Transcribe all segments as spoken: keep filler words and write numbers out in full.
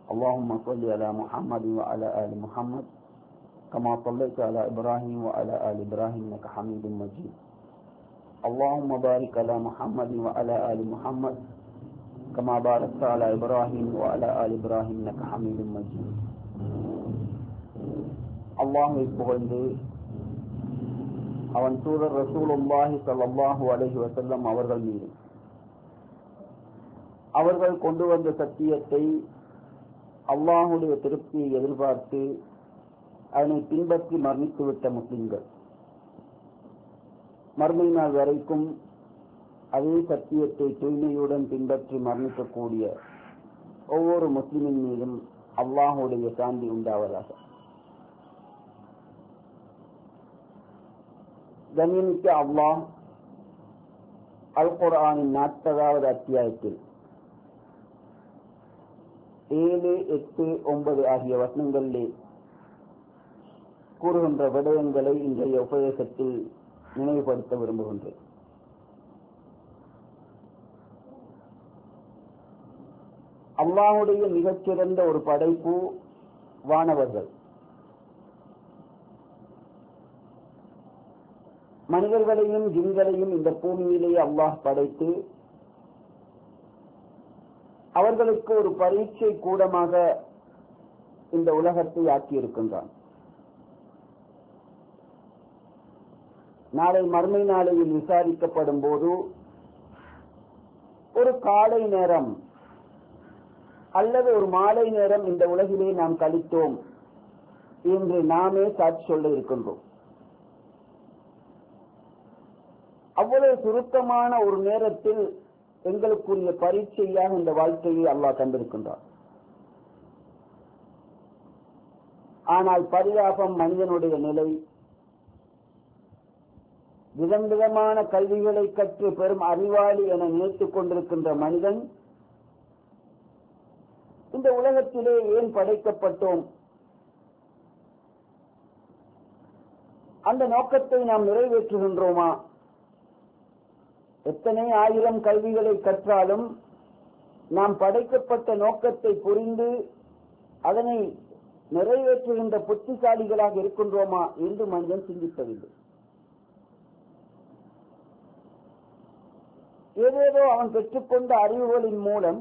اللهم صل على محمد وعلى آل محمد كما صليت على إبراهيم وعلى آل إبراهيم إنك حميد مجيد. اللهم بارك على محمد وعلى آل محمد كما باركت على إبراهيم وعلى آل إبراهيم إنك حميد مجيد. அல்லாஹ்வை புகழ்ந்து அவன் தூதர் ரசூலுல்லாஹி ஸல்லல்லாஹு அலைஹி வஸல்லம் அவர்கள் மீது அவர்கள் கொண்டு வந்த சத்தியத்தை அல்லாஹ்வுடைய திருப்தியை எதிர்பார்த்து அதனை பின்பற்றி மரணித்துவிட்ட முஸ்லிம்கள் மறுமை நாள் வரைக்கும் அதே சத்தியத்தை தூய்மையுடன் பின்பற்றி மரணிக்கக்கூடிய ஒவ்வொரு முஸ்லிமின் மீதும் அல்லாஹ்வுடைய சாந்தி உண்டாவதாக. கண்ணியமிக்க அல்லாஹ் அல் குர்ஆனின் நாற்பதாவது அத்தியாயத்தில் ஏழு எட்டு ஒன்பது ஆகிய வசனங்களிலே கூறுகின்ற விடயங்களை இன்றைய உபதேசத்தில் நினைவுபடுத்த விரும்புகின்றேன். அல்லாஹ்வுடைய மிகச்சிறந்த ஒரு படைப்பு வானவர்கள். மனிதர்களையும் ஜின்களையும் இந்த பூமியிலேயே அல்லாஹ் படைத்து அவர்களுக்கு ஒரு பரீட்சை கூடமாக இந்த உலகத்தை ஆக்கியிருக்கின்றான். நாளை மறுமை நாளையில் விசாரிக்கப்படும் போது ஒரு காலை நேரம் அல்லது ஒரு மாலை நேரம் இந்த உலகிலே நாம் கழித்தோம் என்று நாமே சாட்சி சொல்ல இருக்கின்றோம். அவ்வளவு சுருக்கமான ஒரு நேரத்தில் எங்களுக்குரிய பரீட்சையாக இந்த வாழ்க்கையை அல்லாஹ் தந்திருக்கின்றார். ஆனால் பரிதாபம் மனிதனுடைய நிலை, விதம் விதமான கல்விகளை கற்று பெரும் அறிவாளி என நினைத்துக் கொண்டிருக்கின்ற மனிதன் இந்த உலகத்திலே ஏன் படைக்கப்பட்டோம், அந்த நோக்கத்தை நாம் நிறைவேற்றுகின்றோமா? எத்தனை ஆயிரம் கல்விகளை கற்றாலும் நாம் படைக்கப்பட்ட நோக்கத்தை புரிந்து அதனை நிறைவேற்றுகின்ற புத்திசாலிகளாக இருக்கின்றோமா என்று மனிதன் சிந்திப்பதில்லை. ஏதேதோ அவன் பெற்றுக்கொண்ட அறிவுகளின் மூலம்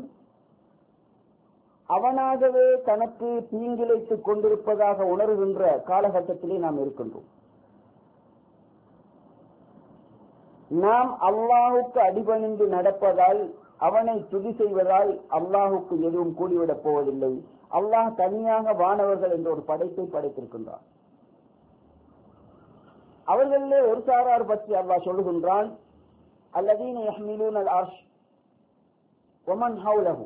அவனாகவே தனக்கு தீங்கிழைத்துக் கொண்டிருப்பதாக உணர்கின்ற காலகட்டத்திலே நாம் இருக்கின்றோம். நாம் அல்லாஹுக்கு அடிபணிந்து நடப்பதால், அவனை துதி செய்வதால் அல்லாஹுக்கு எதுவும் கூடிவிடப் போவதில்லை. அல்லாஹ் தனியாக வானவர்கள் என்ற ஒரு படைப்பை படைத்திருக்கின்றார். அவர்களிலே ஒரு சாரார் பற்றி அல்லாஹ் சொல்லுகின்றான், அல்லதீன யஹ்மிலூனல் அர்ஷ் வமன் ஹவுலஹு,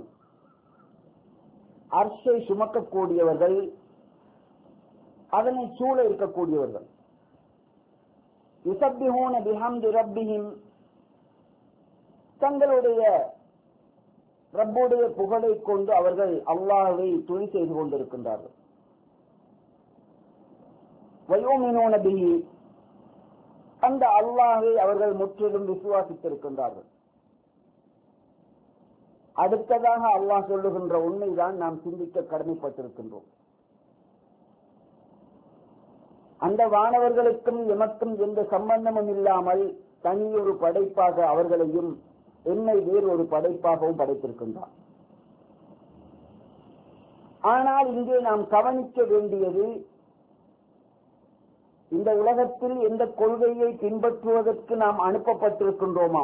அர்ஷை சுமக்கக்கூடியவர்கள், அதனை சூழ இருக்கக்கூடியவர்கள். யுஸப்பிஹூன பிஹம்தி ரப்பிஹிம், தங்களுடைய ரப்புடைய புகழை கொண்டு அவர்கள் அல்லாஹ்வை துதி செய்து கொண்டிருக்கின்றார்கள். வயுமினூன பிஹி, அந்த அல்லாஹ்வை அவர்கள் முற்றிலும் விசுவாசித்திருக்கின்றார்கள். அடுத்ததாக அல்லாஹ் சொல்லுகின்ற உண்மைதான் நாம் சிந்திக்க கடமைப்பட்டிருக்கின்றோம். அந்த வானவர்களுக்கும் எமக்கும் எந்த சம்பந்தமும் இல்லாமல் தனியொரு படைப்பாக அவர்களையும் என்னை வேறு ஒரு படைப்பாகவும் படைத்திருக்கின்றார். ஆனால் இங்கே நாம் கவனிக்க வேண்டியது, இந்த உலகத்தில் எந்த கொள்கையை பின்பற்றுவதற்கு நாம் அனுப்பப்பட்டிருக்கின்றோமா,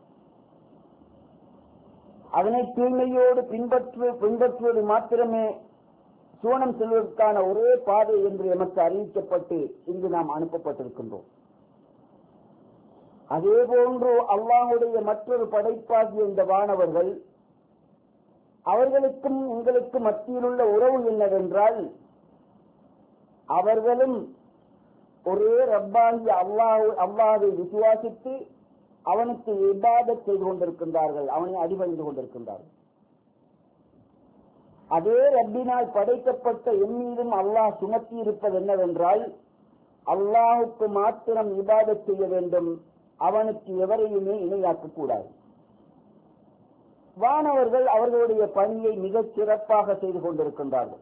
அதனை தூய்மையோடு பின்பற்று பின்பற்றுவது மாத்திரமே சுவனம் செல்வதற்கான ஒரே பாதை என்று எமக்கு அறிவிக்கப்பட்டு இங்கு நாம் அனுப்பப்பட்டிருக்கின்றோம். அதே போன்று அல்லாஹ்வுடைய மற்றொரு படைப்பாகிய இந்த வானவர்கள், அவர்களுக்கும் எங்களுக்கு மத்தியில் உள்ள உறவு என்னவென்றால், அவர்களும் ஒரே ரப்பாகிய அல்லாஹ் அல்லாஹ்வை விசுவாசித்து அவனுக்கு இபாதத் செய்து கொண்டிருக்கின்றார்கள், அவனை அடிபணிந்து கொண்டிருக்கின்றார்கள். அதே ரப்பினால் படைக்கப்பட்ட எம்மீதும் அல்லாஹ் சுமத்தி இருப்பது என்னவென்றால், அல்லாஹுக்கு மாத்திரம் இபாதத் செய்ய வேண்டும், அவனுக்கு எவரையுமே இணையாக்க கூடாது. வானவர்கள் அவர்களுடைய பணியை மிகச் சிறப்பாக செய்து கொண்டிருக்கின்றார்கள்.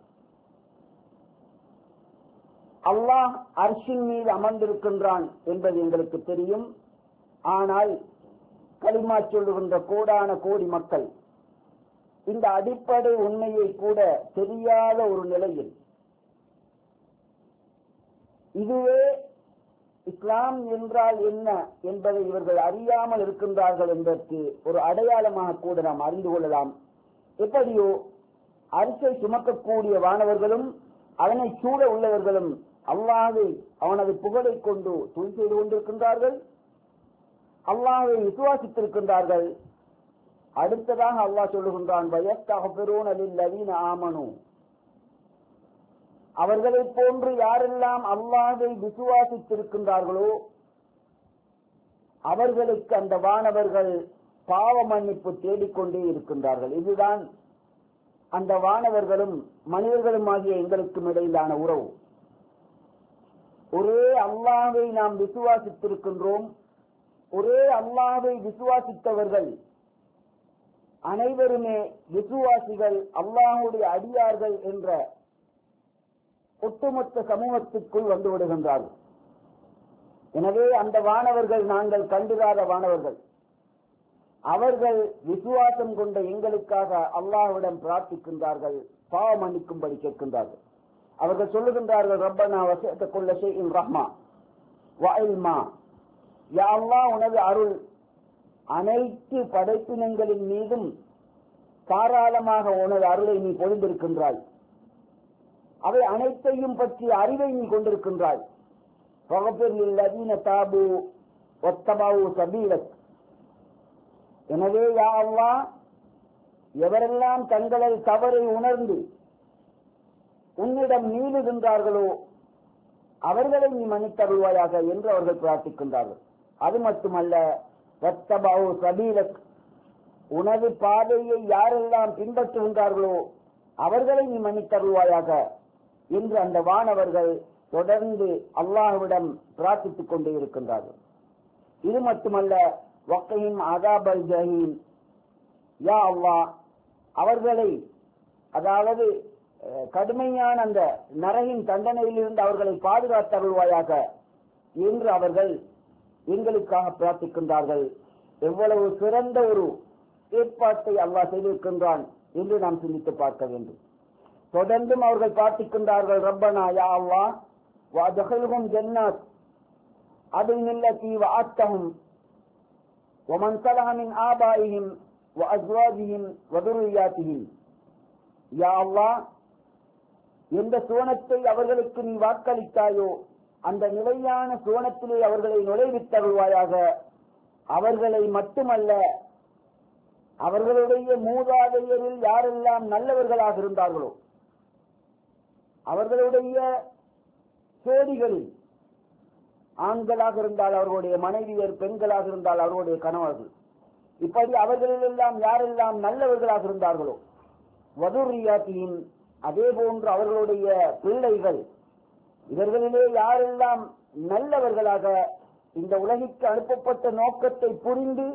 அல்லாஹ் அர்ஷின் மீது அமர்ந்திருக்கின்றான் என்பது எங்களுக்கு தெரியும். ஆனால் கலிமா சொல்லுகின்ற கோடான கோடி மக்கள் இந்த அடிப்படை உண்மையை கூட தெரியாத ஒரு நிலையில் இதுவே இஸ்லாம் என்றால் என்ன என்பதை இவர்கள் அறியாமல் இருக்கின்றார்கள் என்பதற்கு ஒரு அடையாளமாக கூட நாம் அறிந்து கொள்ளலாம். எப்படியோ அரிசை சுமக்கக்கூடிய வானவர்களும் அதனை சூழ உள்ளவர்களும் அல்லாஹ்வை அவனது புகழை கொண்டு துதி செய்து கொண்டிருக்கின்றார்கள், அல்லாஹ்வை விசுவாசித்திருக்கின்றார்கள். அடுத்ததாக அல்லாஹ் சொல்லுகின்றான், வயஸ்தக்பிரூன லில்லதீன ஆமனூ, அவர்களை போன்று யாரெல்லாம் அல்லாஹ்வை விசுவாசித்திருக்கின்றார்களோ அவர்களுக்கு அந்த வானவர்கள் பாவ மன்னிப்பு தேடிக்கொண்டே இருக்கின்றார்கள். இதுதான் அந்த வானவர்களும் மனிதர்களும் ஆகிய எங்களுக்கும் இடையிலான உறவு. ஒரே அல்லாஹ்வை நாம் விசுவாசித்திருக்கின்றோம். ஒரே அல்லாஹ்வை விசுவாசித்தவர்கள் அனைவருமே விசுவாசிகள், அல்லாஹ்வுடைய அடியார்கள் என்ற ஒட்டுமொத்த சமூகத்திற்குள் வந்து விடுகின்றார்கள். எனவே அந்த வானவர்கள் நாங்கள் கண்டுகாத வானவர்கள். அவர்கள் விசுவாசம் கொண்ட எங்களுக்காக அல்லாஹ்விடம் பிரார்த்திக்கின்றார்கள், பாவ மன்னிக்கும்படி கேட்கின்றார்கள். அவர்கள் சொல்லுகின்றார்கள், ரப்பனா வஸஅத குல்ல ஷைஇன் ரஹ்மா வ இல்மா, யா அல்லாஹ், உனது அருள் அனைத்து படைப்பினங்களின் மீதும் தாராளமாக உனது அருளை நீ பொழிந்திருக்கின்றாய், அவை அனைத்தையும் பற்றி அறிவை நீ கொண்டிருக்கின்றாய். ஃபக்ஃபிர் லில்லதீன தாபு வத்தபவு சபீலக், எனவே யா அல்லாஹ், எவரெல்லாம் தங்களது தவறை உணர்ந்து உன்னிடம் மீளுகின்றார்களோ அவர்களை நீ மன்னித்தருள்வாயாக என்று அவர்கள் பிரார்த்திக்கின்றார்கள். அது மட்டுமல்ல, வத்தபவு சபீலக், உனது பாதையை யாரெல்லாம் பின்பற்றுகின்றார்களோ அவர்களை நீ மன்னித்தருள்வாயாக என்று அந்த வானவர்கள் தொடர்ந்து அல்லாஹ்விடம் பிரார்த்தித்துக் கொண்டே இருக்கின்றார்கள். இது மட்டுமல்ல, வக்கையின் அதாபல் ஜஹீம், யா அல்லாஹ், அவர்களை அதாவது கடுமையான அந்த நரகின் தண்டனையிலிருந்து அவர்களை பாதுகாத்தருள்வாயாக என்று அவர்கள் எங்களுக்காக பிரார்த்திக்கின்றார்கள். எவ்வளவு சிறந்த ஒரு ஏற்பாட்டை அல்லாஹ் செய்திருக்கின்றான் என்று நாம் சிந்தித்து பார்க்க வேண்டும். தொடர்ந்தும் அவர்கள் பிரார்த்திக்கின்றார்கள், ரப்பனா யா அல்லாஹ் வஅத்கில்ஹும் ஜன்னத் அத்ன் அல்லதி வஅத்தஹும் வமன் ஸலஹ மின் ஆபாஇஹிம் வஅஸ்வாஜிஹிம் வதுர்ரியாத்திஹிம், யா அல்லாஹ், எந்த சுவனத்தை அவர்களுக்கு நீ வாக்களித்தாயோ அந்த நிலையான சுவனத்திலே அவர்களை நுழைவித்தருள்வாயாக. அவர்களை மட்டுமல்ல, அவர்களுடைய மூதாதையரில் யாரெல்லாம் நல்லவர்களாக இருந்தார்களோ அவர்களுடைய சேடிகளில் ஆண்களாக இருந்தால் அவர்களுடைய மனைவியர், பெண்களாக இருந்தால் அவர்களுடைய கணவர்கள், இப்படி அவர்களிலெல்லாம் யாரெல்லாம் நல்லவர்களாக இருந்தார்களோ வதுர்ரியாத்தியின், அதே போன்று அவர்களுடைய பிள்ளைகள், இவர்களிலே யாரெல்லாம் நல்லவர்களாக இந்த உலகிற்கு அனுப்பப்பட்ட நோக்கத்தை புரிந்து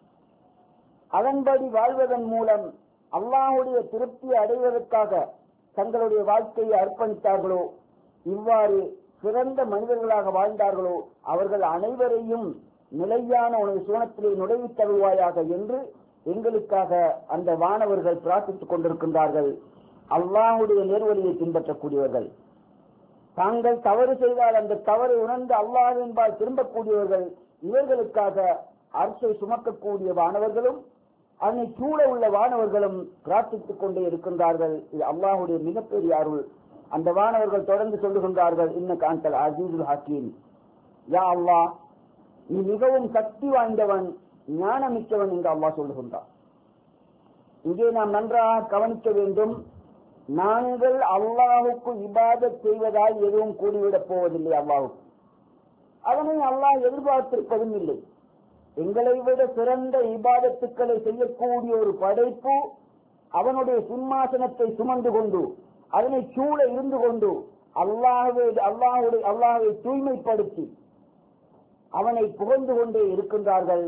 அதன்படி வாழ்வதன் மூலம் அல்லாஹ்வுடைய திருப்தியை அடைவதற்காக தங்களுடைய வாழ்க்கையை அர்ப்பணித்தார்களோ, இவ்வாறு சிறந்த மனிதர்களாக வாழ்ந்தார்களோ அவர்கள் அனைவரையும் நிலையான உனது சுவனத்திலே நுழைவித் தருவாயாக என்று எங்களுக்காக அந்த வானவர்கள் பிரார்த்தித்துக் கொண்டிருக்கின்றார்கள். அல்லாஹ்வுடைய நேர்வழியை பின்பற்றக்கூடியவர்கள், தாங்கள் தவறு செய்தால் அந்த தவறை உணர்ந்து அல்லாஹ்வின்பால் திரும்பக்கூடியவர்கள், இவர்களுக்காக அர்ஷை சுமக்கக்கூடிய வானவர்களும் அதனை சூழ உள்ள வானவர்களும் பிரார்த்தித்துக் கொண்டே இருக்கின்றார்கள். இது அல்லாஹ்வுடைய மிகப்பெரிய அருள். அந்த வானவர்கள் தொடர்ந்து சொல்லுகின்றார்கள், இன்னக அன்தல் அஸீஸுல் ஹக்கீம், யா அல்லாஹ், நீ மிகவும் சக்தி வாய்ந்தவன், ஞானமிக்கவன் என்று அல்லாஹ் சொல்லுகின்றார். இங்கே நாம் நன்றாக கவனிக்க வேண்டும். நாங்கள் அல்லாஹுக்கு இபாதத் செய்வதால் எதுவும் கூடிவிடப் போவதில்லை. அல்லாஹுக்கு அதனை அல்லாஹ் எதிர்பார்த்திருப்பதும் இல்லை. எங்களை விட சிறந்த இபாதத்துக்களை செய்யக்கூடிய ஒரு படைப்பு அவனுடைய சிம்மாசனத்தை சுமந்து கொண்டு அதனை சூழ இருந்து கொண்டு அல்லாஹ்வை அல்லாஹ்வுடைய அல்லாஹ்வை தூய்மைப்படுத்தி அவனை புகழ்ந்து கொண்டே இருக்கின்றார்கள்.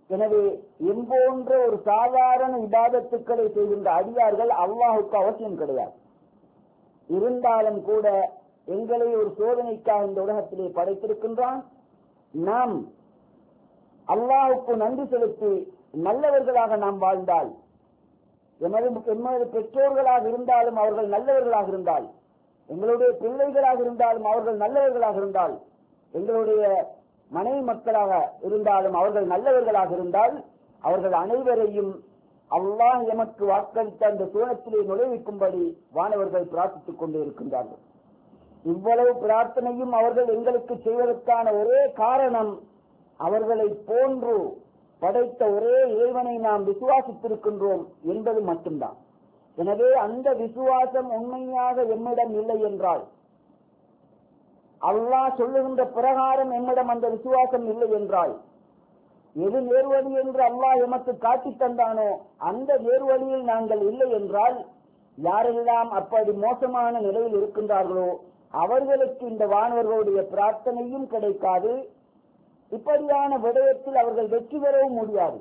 எனவே எம்போன்ற ஒரு சாதாரண இபாதத்துக்களை செய்கின்ற அடியார்கள் அல்லாஹுக்கு அவசியம் கிடையாது. இருந்தாலும் கூட எங்களை ஒரு சோதனைக்காக இந்த உலகத்திலே படைத்திருக்கின்றான். நாம் அல்லாஹுக்கு நன்றி செலுத்தி நல்லவர்களாக நாம் வாழ்ந்தால், எமது எமது பெற்றோர்களாக இருந்தாலும் அவர்கள் நல்லவர்களாக இருந்தால், எங்களுடைய பிள்ளைகளாக இருந்தாலும் அவர்கள் நல்லவர்களாக இருந்தால், எங்களுடைய மனைவி மக்களாக இருந்தாலும் அவர்கள் நல்லவர்களாக இருந்தால், அவர்கள் அனைவரையும் அல்லாஹ் எமக்கு வாக்களித்த அந்த சூனத்திலே நுழைவிக்கும்படி வானவர்கள் பிரார்த்தித்துக் கொண்டே இருக்கின்றார்கள். இவ்வளவு பிரார்த்தனையும் அவர்கள் எங்களுக்கு செய்வதற்கான ஒரே காரணம், அவர்களை போன்று படைத்த ஒரே இறைவனை நாம் விசுவாசித்திருக்கின்றோம் என்பது மட்டும்தான். எனவே அந்த விசுவாசம் உண்மையாக எம்மிடம் இல்லை என்றால், அல்லாஹ் சொல்லுகின்ற பிரகாரம் எம்மிடம் அந்த விசுவாசம் இல்லை என்றால், எது நேர்வழி என்று அல்லாஹ் எமக்கு காட்டி தந்தானோ அந்த நேர்வழியில் நாங்கள் இல்லை என்றால், யாரெல்லாம் அப்படி மோசமான நிலையில் இருக்கின்றார்களோ அவர்களுக்கு இந்த வானவர்களுடைய பிரார்த்தனையும் கிடைக்காது. இப்படியான விடயத்தில் அவர்கள் வெற்றி பெறவும் முடியாது.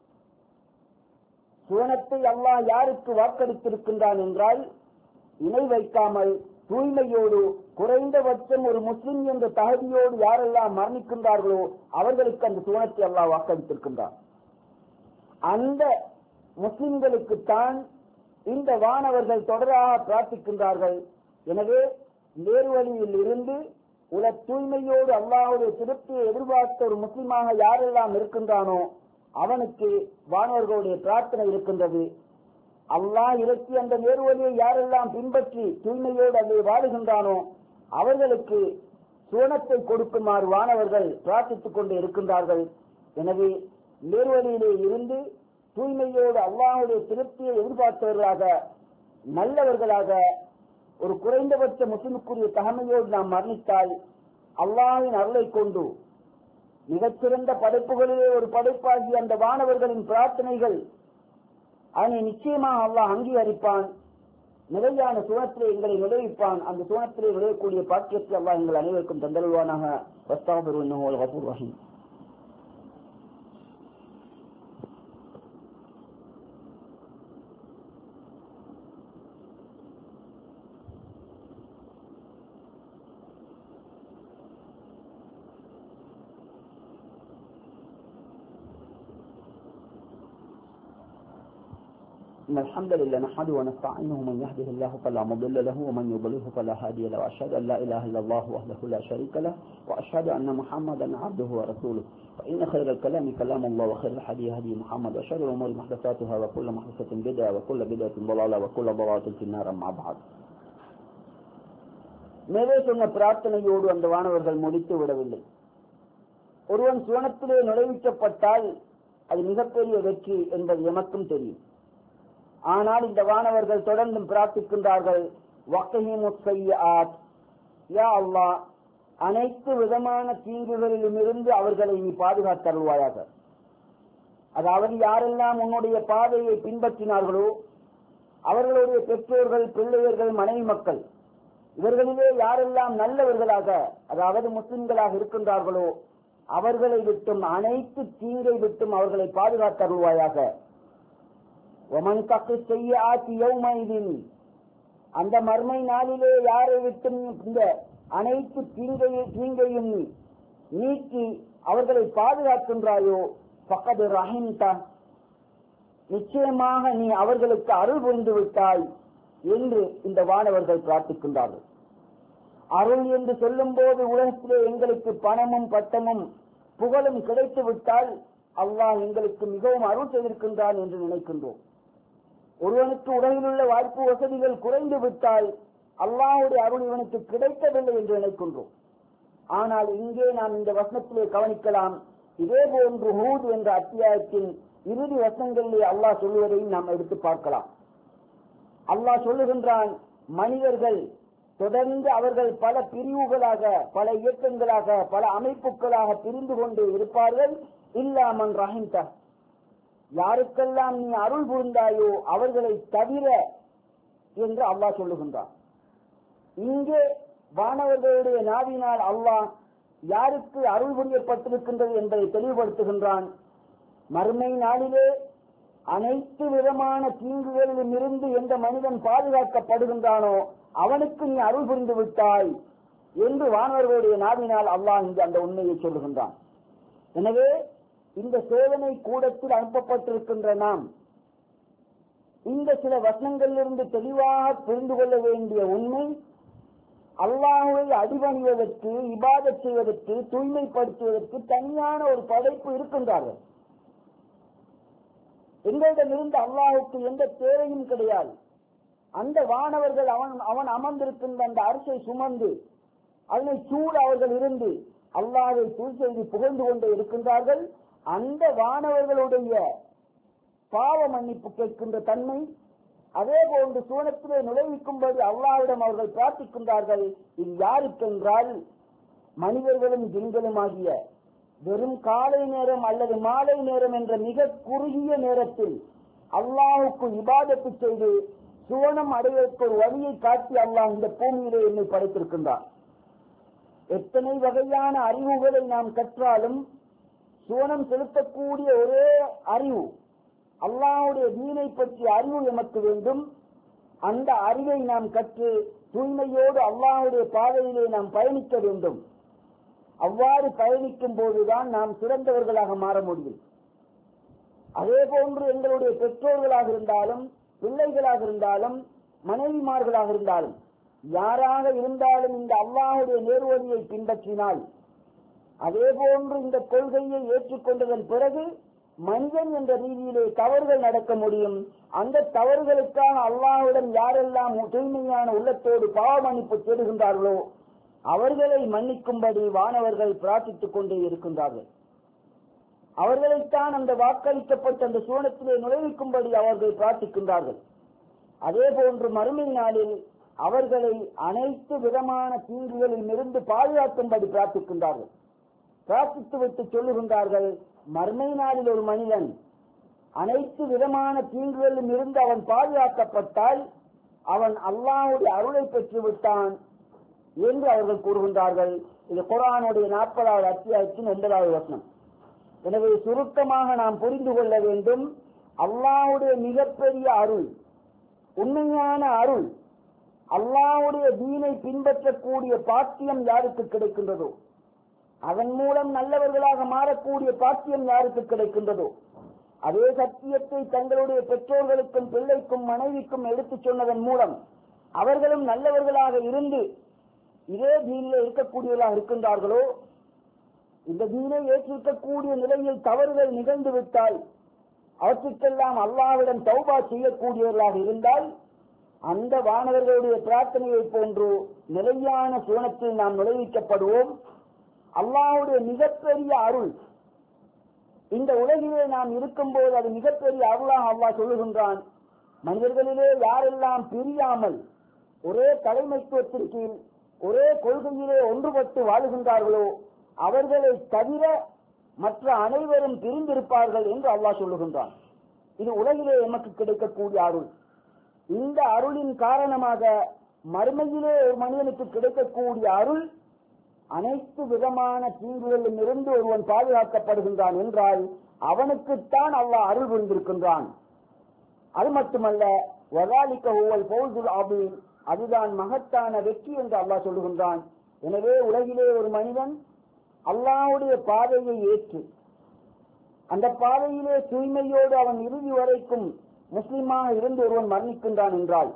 சுவனத்தை அல்லாஹ் யாருக்கு வாக்களித்திருக்கின்றான் என்றால், இணை வைக்காமல் தூய்மையோடு குறைந்தபட்சம் ஒரு முஸ்லிம் என்ற தகுதியோடு யாரெல்லாம் மரணிக்கின்றார்களோ அவர்களுக்கு அந்த சுவனத்தை அல்லாஹ் வாக்களித்திருக்கின்றான். அந்த முஸ்லிம்களுக்குத்தான் இந்த வானவர்கள் தொடராக பிரார்த்திக்கின்றார்கள். எனவே நேர்வழியில் இருந்து உல தூய்மையோடு அல்லாஹ்வுடைய திருப்தியை எதிர்பார்த்த ஒரு முஸ்லிமாக யாரெல்லாம் இருக்கின்றானோ அவனுக்கு வானவர்களுடைய பிரார்த்தனை இருக்கின்றது. அல்லாஹ் இறக்கி அந்த நேர்வழியை யாரெல்லாம் பின்பற்றி தூய்மையோடு அதை வாழுகின்றானோ அவர்களுக்கு சுவனத்தை கொடுக்குமாறு வானவர்கள் பிரார்த்தித்துக் கொண்டு இருக்கின்றார்கள். எனவே நேர்வழியிலே இருந்து தூய்மையோடு அல்லாஹ்வுடைய திருப்தியை எதிர்பார்த்தவர்களாக நல்லவர்களாக ஒரு குறைந்தபட்ச முஸ்லிமுக்குரிய தகமையோடு நாம் மரணித்தால், அல்லாஹ்வின் அருளை கொண்டு மிகச்சிறந்த படைப்புகளிலே ஒரு படைப்பாகி அந்த வானவர்களின் பிரார்த்தனைகள் அதனை நிச்சயமாக அல்லாஹ் அங்கீகரிப்பான். நிலையான சுவனத்திலே எங்களை நுழைவிப்பான். அந்த சுவனத்திலே நுழையக்கூடிய பாக்கியத்தை அல்லாஹ் எங்கள் அனைவருக்கும் தந்தருள்வானாக. வஸ்தாபிரு இன்னஹு வல் கஃபூர் ரஹீம். إن الحمد لله نحمده ونستعينه من يهده الله فلا مضل له ومن يضلله فلا هادي له وأشهد أن لا إله إلا الله وحده لا شريك له وأشهد أن محمدا عبده ورسوله فإن خير الكلام كلام الله وخير الحديث هدي محمد وشر الأمور محدثاتها وكل محدثة بدعة وكل بدعة ضلالة وكل ضلالة في النار أما بعد. மேலே சொன்ன பிரார்த்தனையோடு அந்த வானவர்கள் முடித்து விடவில்லை. ஒருவன் சுவனத்திலே நுழைவிக்கப்பட்டால் அது மிகப்பெரிய வெற்றி என்பது எமக்கும் தெரியும். ஆனால் இந்த வானவர்கள் தொடர்ந்து பிரார்த்திக்கின்றார்கள், யா அல்லாஹ், அனைத்து விதமான தீங்குகளிலும் இருந்து அவர்களை நீ பாதுகாத்தருள்வாயாக. அதாவது யாரெல்லாம் உன்னுடைய பாதையை பின்பற்றினார்களோ அவர்களுடைய பெற்றோர்கள், பிள்ளையர்கள், மனைவி மக்கள், இவர்களிலே யாரெல்லாம் நல்லவர்களாக அதாவது முஸ்லிம்களாக இருக்கின்றார்களோ அவர்களை விட்டும் அனைத்து தீங்கை விட்டும் அவர்களை பாதுகாத்தருள்வாயாக. ஒமன் தக்கு செய்ய ஆட்சி யௌமைதின், அந்த மர்மை நாளிலே யாரை விட்டும் இந்த அனைத்து தீங்கையும் தீங்கையும் நீக்கி அவர்களை பாதுகாக்கின்றாயோ ஃபக்கத் ரஹிம்தா, நிச்சயமாக நீ அவர்களுக்கு அருள் புரிந்து விட்டாய் என்று இந்த வானவர்கள் பிரார்த்திக்கின்றார்கள். அருள் என்று சொல்லும் போது உலகத்திலே எங்களுக்கு பணமும் பட்டமும் புகழும் கிடைத்து விட்டால் அல்லாஹ் எங்களுக்கு மிகவும் அருள் செய்திருக்கின்றான் என்று நினைக்கின்றோம். ஒருவனுக்கு உலகில் உள்ள வாய்ப்பு வசதிகள் குறைந்து விட்டால் அல்லாஹ்வுடைய அருள் இவனுக்கு கிடைக்கவில்லை என்று நினைக்கின்றோம். ஆனால் இங்கே நாம் இந்த வசனத்திலே கவனிக்கலாம். இதே போன்று ஹூத் என்ற அத்தியாயத்தின் இறுதி வசனங்களிலே அல்லாஹ் சொல்லுவதையும் நாம் எடுத்து பார்க்கலாம். அல்லாஹ் சொல்லுகின்றான், மனிதர்கள் தொடர்ந்து அவர்கள் பல பிரிவுகளாக, பல இயக்கங்களாக, பல அமைப்புகளாக பிரிந்து கொண்டே இருப்பார்கள். இல்லாமன் ரஹிம்தா, யாருக்கெல்லாம் நீ அருள் புரிந்தாயோ அவர்களை தவிர என்று அல்லாஹ் சொல்லுகின்றான். இங்கே வானவர்களுடைய நாவினால் அல்லாஹ் யாருக்கு அருள் புரியப்பட்டிருக்கின்றது என்பதை தெளிவுபடுத்துகின்றான். மறுமை நாளிலே அனைத்து விதமான தீங்குகளிலும் இருந்து எந்த மனிதன் பாதுகாக்கப்படுகின்றானோ அவனுக்கு நீ அருள் புரிந்து விட்டாய் என்று வானவர்களுடைய நாவினால் அல்லாஹ் இங்கு அந்த உண்மையை சொல்லுகின்றான். எனவே இந்த சோதனை கூடத்தில் அனுப்பப்பட்டிருக்கின்ற நாம் இந்த சில வசனங்களிலிருந்து தெளிவாக புரிந்து கொள்ள வேண்டிய உண்மை, அல்லாஹ்வை அடிபணிவதற்கு, இபாதத் செய்வதற்கு, தூய்மைப்படுத்துவதற்கு தனியான ஒரு படைப்பு இருக்கின்றார்கள். எங்களிடமிருந்து அல்லாஹுக்கு எந்த தேவையும் கிடையாது. அந்த வானவர்கள் அவன் அவன் அமர்ந்திருக்கின்ற அந்த அரசை சுமந்து அதனை சூழ அவர்கள் இருந்து அல்லாஹ்வை தூய் செய்து புகழ்ந்து கொண்டே இருக்கின்றார்கள். அந்த வானவர்களுடைய பாவ மன்னிப்பு கேட்கின்ற தன்மை, அதே போன்று சூனத்திலே நுழைவிக்கும்படி அல்லாஹ்விடம் அவர்கள் பிரார்த்திக்கின்றார்கள். இது யாருக்கென்றால் மனிதர்களும் ஜின்களும் ஆகிய வெறும் காலை நேரம் அல்லது மாலை நேரம் என்ற மிக குறுகிய நேரத்தில் அல்லாஹுக்கு இபாதத்து செய்து சுவனம் அடைவதற்கு ஒரு வழியை காட்டி அல்லாஹ் இந்த பூமியிலே என்னை படைத்திருக்கின்றார். எத்தனை வகையான அறிவுகளை நாம் கற்றாலும் சுவனம் செலுத்தக்கூடிய ஒரே அறிவு, அல்லாஹ்வுடைய தீனை பற்றிய அறிவு எமக்கு வேண்டும். அந்த அறிவை நாம் கற்று தூய்மையோடு அல்லாஹ்வுடைய பாதையிலே நாம் பயணிக்க வேண்டும். அவ்வாறு பயணிக்கும் போதுதான் நாம் சிறந்தவர்களாக மாற முடியும். அதே போன்று எங்களுடைய பெற்றோர்களாக இருந்தாலும், பிள்ளைகளாக இருந்தாலும், மனைவிமார்களாக இருந்தாலும், யாராக இருந்தாலும் இந்த அல்லாஹ்வுடைய நேர்வழியை பின்பற்றினால், அதே போன்று இந்த கொள்கையை ஏற்றுக்கொண்டதன் பிறகு மனிதன் என்ற ரீதியிலே தவறுகள் நடக்க முடியும். அந்த தவறுகளுக்காக அல்லாஹ்விடம் யாரெல்லாம் தூய்மையான உள்ளத்தோடு பாவ மன்னிப்பு தேடுகின்றார்களோ அவர்களை மன்னிக்கும்படி வானவர்கள் பிரார்த்தித்துக் கொண்டே இருக்கின்றார்கள். அவர்களைத்தான் அந்த வாக்களிக்கப்பட்ட அந்த சூனத்திலே நுழைவிக்கும்படி அவர்கள் பிரார்த்திக்கின்றார்கள். அதே போன்று மறுமை நாளில் அவர்களை அனைத்து விதமான தீங்குகளில் இருந்து பாதுகாக்கும்படி பிரார்த்திக்கின்றார்கள். பிரார்த்தித்துவிட்டு சொல்லுகின்றார்கள், மறுமை நாளில் ஒரு மனிதன் அனைத்து விதமான தீங்குகளிலும் இருந்து அவன் பாதுகாக்கப்பட்டால் அவன் அல்லாஹ்வுடைய அருளை பெற்று விட்டான் என்று அவர்கள் கூறுகின்றார்கள். இது குர்ஆனுடைய நாற்பதாவது அத்தியாயத்தின் ஒன்பதாவது வசனம். எனவே சுருக்கமாக நாம் புரிந்து கொள்ள வேண்டும், அல்லாஹ்வுடைய மிகப்பெரிய அருள், உண்மையான அருள், அல்லாஹ்வுடைய தீனை பின்பற்றக்கூடிய பாக்கியம் யாருக்கு கிடைக்கின்றதோ, அதன் மூலம் நல்லவர்களாக மாறக்கூடிய பாக்கியம் யாருக்கு கிடைக்கின்றதோ, அதே சத்தியத்தை தங்களுடைய பெற்றோர்களுக்கும் பிள்ளைக்கும் மனைவிக்கும் எடுத்துச் சொன்னதன் மூலம் அவர்களும் நல்லவர்களாக இருந்து இதே தீனிலே இருக்கக்கூடியவர்களாக இருக்கின்றார்களோ, இந்த தீனை ஏற்றிருக்கக்கூடிய நிலையில் தவறுகள் நிகழ்ந்து விட்டால் அவற்றுக்கெல்லாம் அல்லாஹ்விடம் தௌபா செய்யக்கூடியவர்களாக இருந்தால் அந்த வானவர்களுடைய பிரார்த்தனையை போன்று நிலையான சுவனத்தில் நாம் நுழைவிக்கப்படுவோம். அல்லாஹ்வுடைய மிகப்பெரிய அருள் இந்த உலகிலே நாம் இருக்கும் போது அது மிகப்பெரிய அருளாக அல்லாஹ் சொல்லுகின்றான். மனிதர்களிலே யாரெல்லாம் பிரியாமல் ஒரே தலைமைத்துவத்தின் கீழ் ஒரே கொள்கையிலே ஒன்றுபட்டு வாழுகின்றார்களோ அவர்களை தவிர மற்ற அனைவரும் பிரிந்திருப்பார்கள் என்று அல்லாஹ் சொல்லுகின்றான். இது உலகிலே எமக்கு கிடைக்கக்கூடிய அருள். இந்த அருளின் காரணமாக மறுமையிலே ஒரு மனிதனுக்கு கிடைக்கக்கூடிய அருள், அனைத்து விதமான தீங்குகளிலும் இருந்து ஒருவன் பாதுகாக்கப்படுகின்றான் என்றால் அவனுக்குத்தான் அல்லாஹ் அருள் புரிந்திருக்கின்றான். அது மட்டுமல்ல, வதாலிக ஹுவல் ஃபௌஸுல் அஸீம், அதுதான் மகத்தான வெற்றி என்று அல்லாஹ் சொல்லுகின்றான். எனவே உலகிலே ஒரு மனிதன் அல்லாஹ்வுடைய பாதையை ஏற்று அந்த பாதையிலே தூய்மையோடு அவன் இறுதி வரைக்கும் முஸ்லிமாக இருந்து ஒருவன் மரணிக்கின்றான் என்றால்,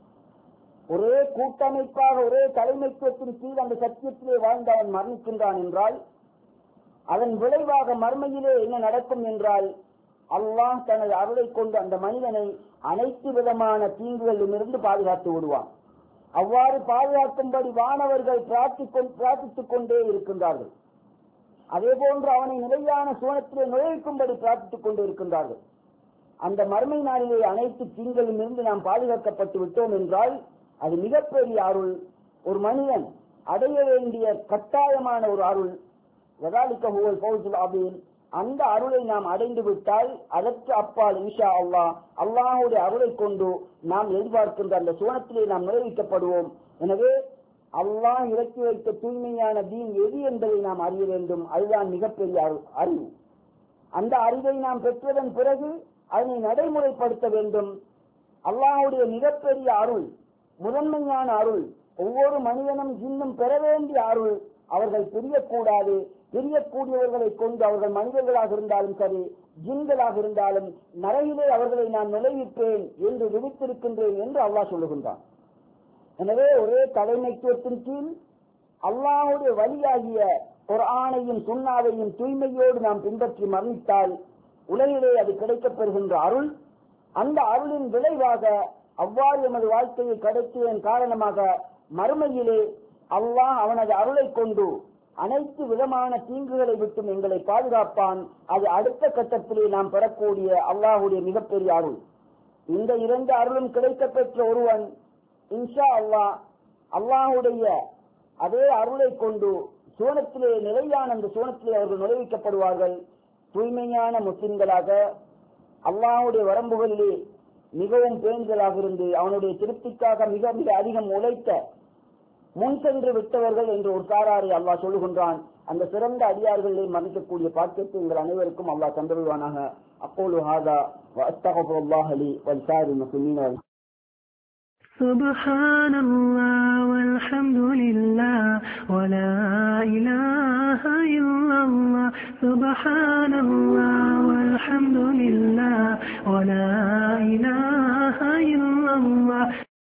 ஒரே கூட்டமைப்பாக ஒரே தலைமைத்துவத்தின் கீழ் அந்த சத்தியத்திலே வாழ்ந்து அவன் மரணிக்கின்றான் என்றால், அதன் விளைவாக மர்மையிலே என்ன நடக்கும் என்றால், அல்லாஹ் தனது அருளை கொண்டு அந்த மனிதனை அனைத்து விதமான தீங்குகளிலிருந்து பாதுகாத்து விடுவான். அவ்வாறு பாதுகாக்கும்படி வானவர்கள் பிரார்த்தித்துக் கொண்டே இருக்கின்றார்கள். அதே போன்று அவனை நிலையான சூனத்திலே நுழைக்கும்படி பிரார்த்தித்துக் கொண்டே இருக்கின்றார்கள். அந்த மர்மை நாளிலே அனைத்து தீங்குகளிலும் இருந்து நாம் பாதுகாக்கப்பட்டு விட்டோம் என்றால் அது மிகப்பெரிய அருள், ஒரு மனிதன் அடைய வேண்டிய கட்டாயமான ஒரு அருள். வதாலிக ஹுவல் ஃபௌஸுல் அஸீம், அந்த அருளை நாம் அடைந்து விட்டால் அதற்கு அப்பால் இன்ஷா அல்லாஹ் அல்லாஹ்வுடைய அருளை கொண்டு நாம் எதிர்பார்க்கின்ற அந்த சுவனத்திலே நாம் நிறைவேற்றப்படுவோம். எனவே அல்லாஹ் இறக்கி வைத்த தூய்மையான தீன் எது என்பதை நாம் அறிய வேண்டும். அதுதான் மிகப்பெரிய அறிவு. அந்த அறிவை நாம் பெற்றதன் பிறகு அதனை நடைமுறைப்படுத்த வேண்டும். அல்லாஹ்வுடைய மிகப்பெரிய அருள், முதன்மையான அருள், ஒவ்வொரு மனிதனும் இன்னும் பெற வேண்டிய அருள். அவர்கள் பிரியக்கூடாது. பிரியக்கூடியவர்களை கொண்டு அவர்கள் மனிதர்களாக இருந்தாலும் சரி, ஜின்களாக இருந்தாலும் நரகிலே அவர்களை நான் நுழைவிப்பேன் என்று விதித்திருக்கின்றேன் என்று அல்லாஹ் சொல்லுகின்றான். எனவே ஒரே தலைமைத்துவத்தின் கீழ் அல்லாஹ்வுடைய வழியாகிய குர்ஆனையும் சுன்னாவையும் தூய்மையோடு நாம் பின்பற்றி மரணித்தால் உலகிலே அது கிடைக்கப் பெறுகின்ற அருள். அந்த அருளின் விளைவாக அவ்வாறு எமது வாழ்க்கையை கடத்தியதன் காரணமாக மறுமையிலே அல்லாஹ் அவனது அருளை கொண்டு அனைத்து விதமான தீங்குகளை விட்டும் எங்களை பாதுகாப்பான். அது அடுத்த கட்டத்திலே நாம் பெறக்கூடிய அல்லாஹ்வுடைய மிகப்பெரிய அருள். இந்த இரண்டு அருளும் கிடைக்க பெற்ற ஒருவன் இன்ஷா அல்லாஹ் அல்லாஹ்வுடைய அதே அருளை கொண்டு சோனத்திலே நிலையான அந்த சோனத்திலே அவர்கள் நுழைவிக்கப்படுவார்கள். தூய்மையான முஸ்லிம்களாக அல்லாஹ்வுடைய வரம்புகளிலே மிகவும் பேணுதலாக இருந்து அவனுடைய திருப்திக்காக மிக மிக அதிகம் உழைத்த முன் சென்று விட்டவர்கள் என்று ஒரு சாராரை அல்லாஹ் சொல்லுகின்றான். அந்த சிறந்த அடியார்களிலே மன்னிக்கக்கூடிய பாக்கியத்தை எங்கள் அனைவருக்கும் அல்லாஹ் தந்தருவானாக. அக்கூலு ஹாதா வ அஸ்தக்ஃபிருல்லாஹ் லி வ லிசாயிரில் முஸ்லிமீன். سبحان الله والحمد لله ولا إله إلا الله. سبحان الله والحمد لله ولا إله إلا الله.